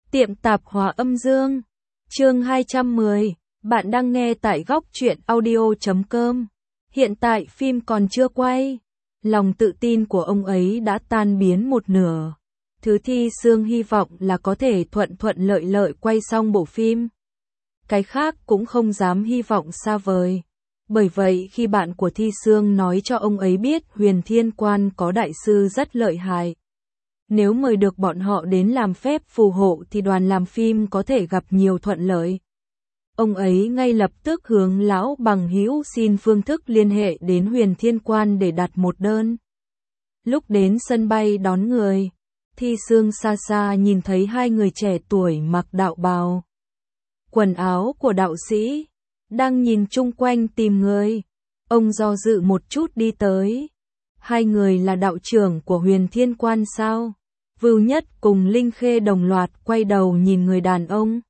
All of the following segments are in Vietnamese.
Tiệm tạp hóa âm dương. Chương 210. Bạn đang nghe tại góc truyện audio.com. Hiện tại phim còn chưa quay. Lòng tự tin của ông ấy đã tan biến một nửa. Thứ Thi Sương hy vọng là có thể thuận thuận lợi lợi quay xong bộ phim. Cái khác cũng không dám hy vọng xa vời. Bởi vậy khi bạn của Thi Sương nói cho ông ấy biết Huyền Thiên Quan có đại sư rất lợi hại. Nếu mời được bọn họ đến làm phép phù hộ thì đoàn làm phim có thể gặp nhiều thuận lợi. Ông ấy ngay lập tức hướng lão bằng hữu xin phương thức liên hệ đến Huyền Thiên Quan để đặt một đơn. Lúc đến sân bay đón người, Thi Sương xa xa nhìn thấy hai người trẻ tuổi mặc đạo bào, quần áo của đạo sĩ, đang nhìn chung quanh tìm người. Ông do dự một chút đi tới. Hai người là đạo trưởng của Huyền Thiên Quan sao? Vưu Nhất cùng Linh Khê đồng loạt quay đầu nhìn người đàn ông.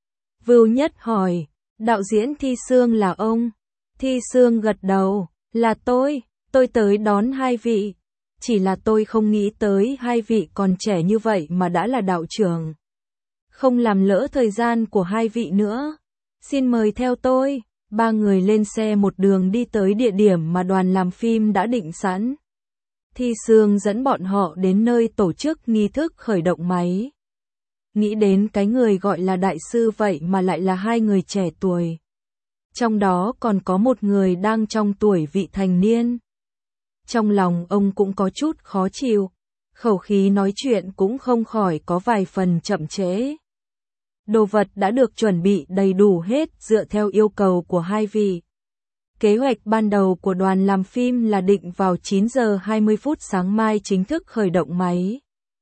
Vưu Nhất hỏi, đạo diễn Thi Sương là ông? Thi Sương gật đầu, là tôi tới đón hai vị. Chỉ là tôi không nghĩ tới hai vị còn trẻ như vậy mà đã là đạo trưởng. Không làm lỡ thời gian của hai vị nữa. Xin mời theo tôi. Ba người lên xe một đường đi tới địa điểm mà đoàn làm phim đã định sẵn. Thi Sương dẫn bọn họ đến nơi tổ chức nghi thức khởi động máy. Nghĩ đến cái người gọi là đại sư vậy mà lại là hai người trẻ tuổi. Trong đó còn có một người đang trong tuổi vị thành niên. Trong lòng ông cũng có chút khó chịu, khẩu khí nói chuyện cũng không khỏi có vài phần chậm trễ. Đồ vật đã được chuẩn bị đầy đủ hết dựa theo yêu cầu của hai vị. Kế hoạch ban đầu của đoàn làm phim là định vào 9 giờ 20 phút sáng mai chính thức khởi động máy.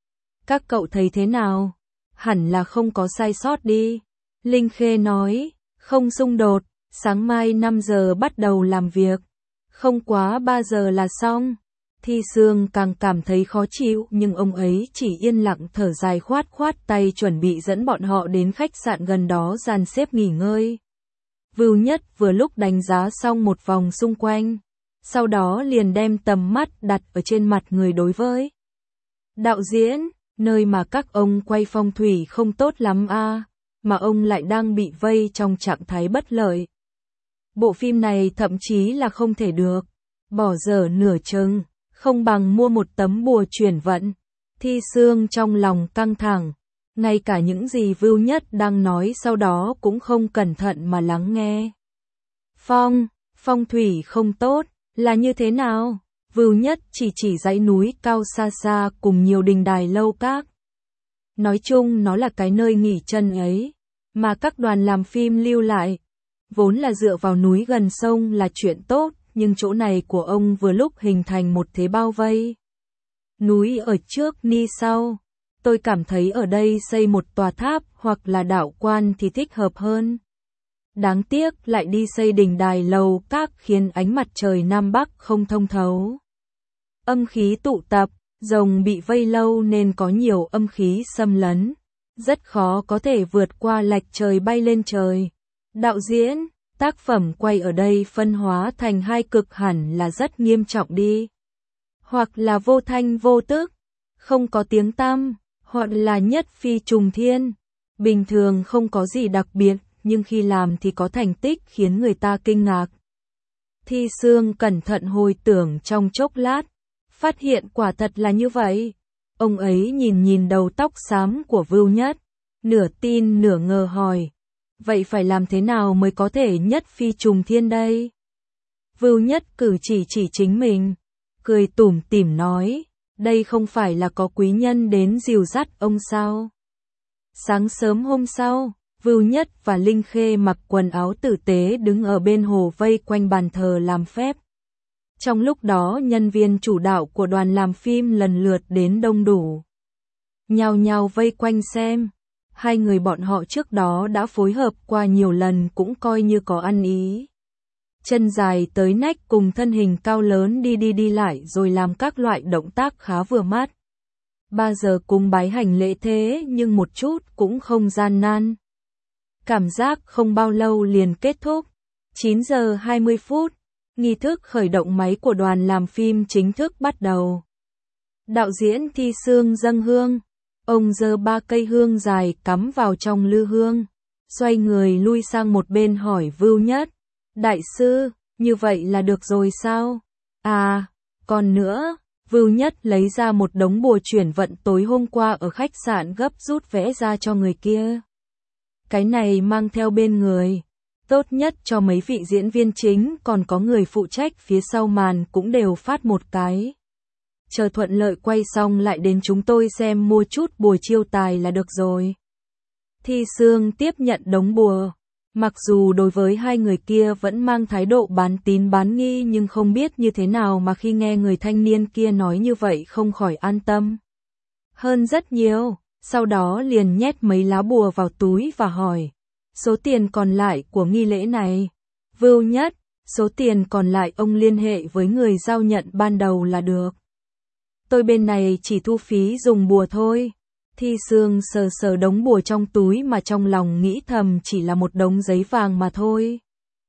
Các cậu thấy thế nào? Hẳn là không có sai sót đi. Linh Khê nói, không xung đột, sáng mai 5 giờ bắt đầu làm việc. Không quá 3 giờ là xong. Thi Sương càng cảm thấy khó chịu nhưng ông ấy chỉ yên lặng thở dài khoát khoát tay chuẩn bị dẫn bọn họ đến khách sạn gần đó dàn xếp nghỉ ngơi. Vưu Nhất vừa lúc đánh giá xong một vòng xung quanh, sau đó liền đem tầm mắt đặt ở trên mặt người đối với. Đạo diễn, nơi mà các ông quay phong thủy không tốt lắm a, mà ông lại đang bị vây trong trạng thái bất lợi. Bộ phim này thậm chí là không thể được, bỏ dở nửa chừng, không bằng mua một tấm bùa chuyển vận. Thi Sương trong lòng căng thẳng. Ngay cả những gì Vưu Nhất đang nói sau đó cũng không cẩn thận mà lắng nghe. Phong thủy không tốt, là như thế nào? Vưu Nhất chỉ dãy núi cao xa xa cùng nhiều đình đài lâu các. Nói chung nó là cái nơi nghỉ chân ấy, mà các đoàn làm phim lưu lại. Vốn là dựa vào núi gần sông là chuyện tốt, nhưng chỗ này của ông vừa lúc hình thành một thế bao vây. Núi ở trước ni sau. Tôi cảm thấy ở đây xây một tòa tháp hoặc là đạo quan thì thích hợp hơn. Đáng tiếc lại đi xây đình đài lầu các khiến ánh mặt trời Nam Bắc không thông thấu. Âm khí tụ tập, rồng bị vây lâu nên có nhiều âm khí xâm lấn. Rất khó có thể vượt qua lệch trời bay lên trời. Đạo diễn, tác phẩm quay ở đây phân hóa thành hai cực hẳn là rất nghiêm trọng đi. Hoặc là vô thanh vô tức, không có tiếng tăm. Hoặc là nhất phi trùng thiên, bình thường không có gì đặc biệt, nhưng khi làm thì có thành tích khiến người ta kinh ngạc. Thi Sương cẩn thận hồi tưởng trong chốc lát, phát hiện quả thật là như vậy. Ông ấy nhìn đầu tóc xám của Vưu Nhất, nửa tin nửa ngờ hỏi, vậy phải làm thế nào mới có thể nhất phi trùng thiên đây? Vưu Nhất cử chỉ chính mình, cười tủm tỉm nói, đây không phải là có quý nhân đến dìu dắt ông sao? Sáng sớm hôm sau, Vưu Nhất và Linh Khê mặc quần áo tử tế đứng ở bên hồ vây quanh bàn thờ làm phép. Trong lúc đó nhân viên chủ đạo của đoàn làm phim lần lượt đến đông đủ. Nhao nhao vây quanh xem. Hai người bọn họ trước đó đã phối hợp qua nhiều lần cũng coi như có ăn ý. Chân dài tới nách cùng thân hình cao lớn đi lại rồi làm các loại động tác khá vừa mắt. 3 giờ cùng bái hành lễ thế nhưng một chút cũng không gian nan. Cảm giác không bao lâu liền kết thúc. 9 giờ 20 phút, nghi thức khởi động máy của đoàn làm phim chính thức bắt đầu. Đạo diễn Thi Sương dâng hương. Ông giơ 3 cây hương dài cắm vào trong lư hương, xoay người lui sang một bên hỏi Vưu Nhất. Đại sư, như vậy là được rồi sao? À, còn nữa, Vưu Nhất lấy ra một đống bùa chuyển vận tối hôm qua ở khách sạn gấp rút vẽ ra cho người kia. Cái này mang theo bên người. Tốt nhất cho mấy vị diễn viên chính, còn có người phụ trách phía sau màn cũng đều phát một cái. Chờ thuận lợi quay xong lại đến chúng tôi xem mua chút bùa chiêu tài là được rồi. Thi Sương tiếp nhận đống bùa. Mặc dù đối với hai người kia vẫn mang thái độ bán tín bán nghi, nhưng không biết như thế nào mà khi nghe người thanh niên kia nói như vậy không khỏi an tâm hơn rất nhiều. Sau đó liền nhét mấy lá bùa vào túi và hỏi. Số tiền còn lại của nghi lễ này? Vưu Nhất, số tiền còn lại ông liên hệ với người giao nhận ban đầu là được. Tôi bên này chỉ thu phí dùng bùa thôi. Thi Sương sờ sờ đống bùa trong túi mà trong lòng nghĩ thầm chỉ là một đống giấy vàng mà thôi.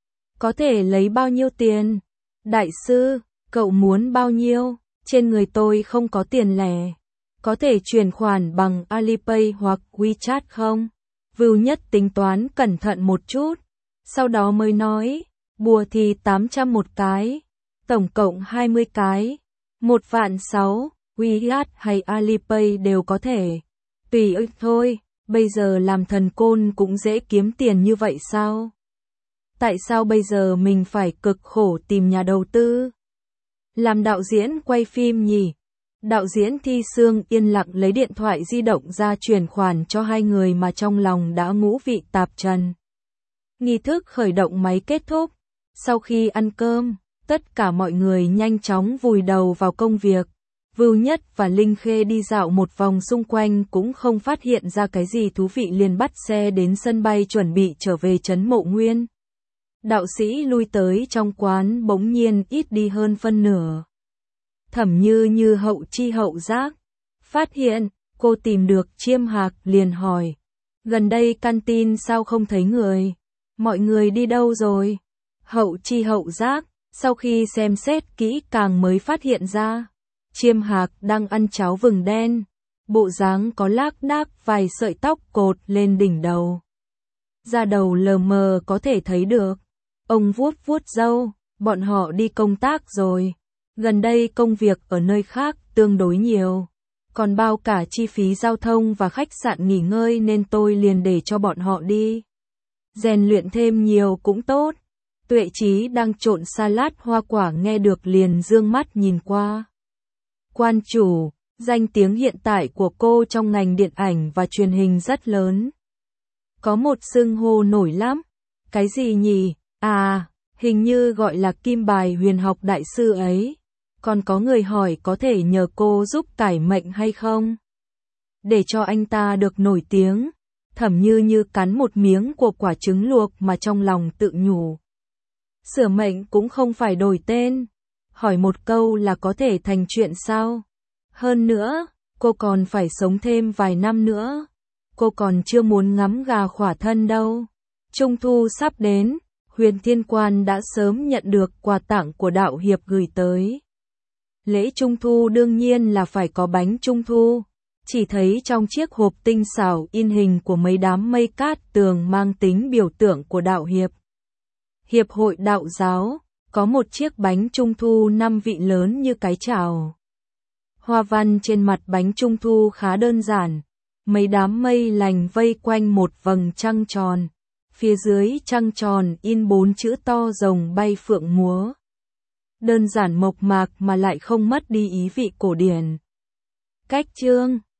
Có thể lấy bao nhiêu tiền? Đại sư, cậu muốn bao nhiêu? Trên người tôi không có tiền lẻ. Có thể chuyển khoản bằng Alipay hoặc WeChat không? Vưu Nhất tính toán cẩn thận một chút. Sau đó mới nói, bùa thì 800 một cái. Tổng cộng 20 cái. 1.600.000, WeChat hay Alipay đều có thể. Tùy ích thôi, bây giờ làm thần côn cũng dễ kiếm tiền như vậy sao? Tại sao bây giờ mình phải cực khổ tìm nhà đầu tư? Làm đạo diễn quay phim nhỉ? Đạo diễn Thi Sương yên lặng lấy điện thoại di động ra chuyển khoản cho hai người mà trong lòng đã ngũ vị tạp trần. Nghi thức khởi động máy kết thúc. Sau khi ăn cơm, tất cả mọi người nhanh chóng vùi đầu vào công việc. Vưu Nhất và Linh Khê đi dạo một vòng xung quanh cũng không phát hiện ra cái gì thú vị, liền bắt xe đến sân bay chuẩn bị trở về trấn Mộ Nguyên. Đạo sĩ lui tới trong quán bỗng nhiên ít đi hơn phân nửa. Thẩm Như hậu chi hậu giác, phát hiện cô tìm được Chiêm Hạc liền hỏi. Gần đây canteen sao không thấy người? Mọi người đi đâu rồi? Hậu chi hậu giác, sau khi xem xét kỹ càng mới phát hiện ra. Chiêm Hạc đang ăn cháo vừng đen, bộ dáng có lác đác vài sợi tóc cột lên đỉnh đầu. Da đầu lờ mờ có thể thấy được. Ông vuốt vuốt râu, bọn họ đi công tác rồi. Gần đây công việc ở nơi khác tương đối nhiều, còn bao cả chi phí giao thông và khách sạn nghỉ ngơi nên tôi liền để cho bọn họ đi. Rèn luyện thêm nhiều cũng tốt. Tuệ Chí đang trộn salad hoa quả nghe được liền dương mắt nhìn qua. Quan chủ, danh tiếng hiện tại của cô trong ngành điện ảnh và truyền hình rất lớn. Có một xưng hô nổi lắm. Cái gì nhỉ? À, hình như gọi là Kim Bài Huyền Học Đại sư ấy. Còn có người hỏi có thể nhờ cô giúp cải mệnh hay không? Để cho anh ta được nổi tiếng. Thẩm Như cắn một miếng của quả trứng luộc mà trong lòng tự nhủ. Sửa mệnh cũng không phải đổi tên. Hỏi một câu là có thể thành chuyện sao? Hơn nữa, cô còn phải sống thêm vài năm nữa. Cô còn chưa muốn ngắm gà khỏa thân đâu. Trung thu sắp đến, Huyền Thiên Quan đã sớm nhận được quà tặng của đạo hiệp gửi tới. Lễ Trung thu đương nhiên là phải có bánh Trung thu. Chỉ thấy trong chiếc hộp tinh xảo in hình của mấy đám mây cát tường mang tính biểu tượng của đạo hiệp. Hiệp hội đạo giáo, có một chiếc bánh Trung thu 5 vị lớn như cái chảo. Hoa văn trên mặt bánh Trung thu khá đơn giản. Mấy đám mây lành vây quanh một vầng trăng tròn. Phía dưới trăng tròn in 4 chữ to rồng bay phượng múa. Đơn giản mộc mạc mà lại không mất đi ý vị cổ điển. Cách chương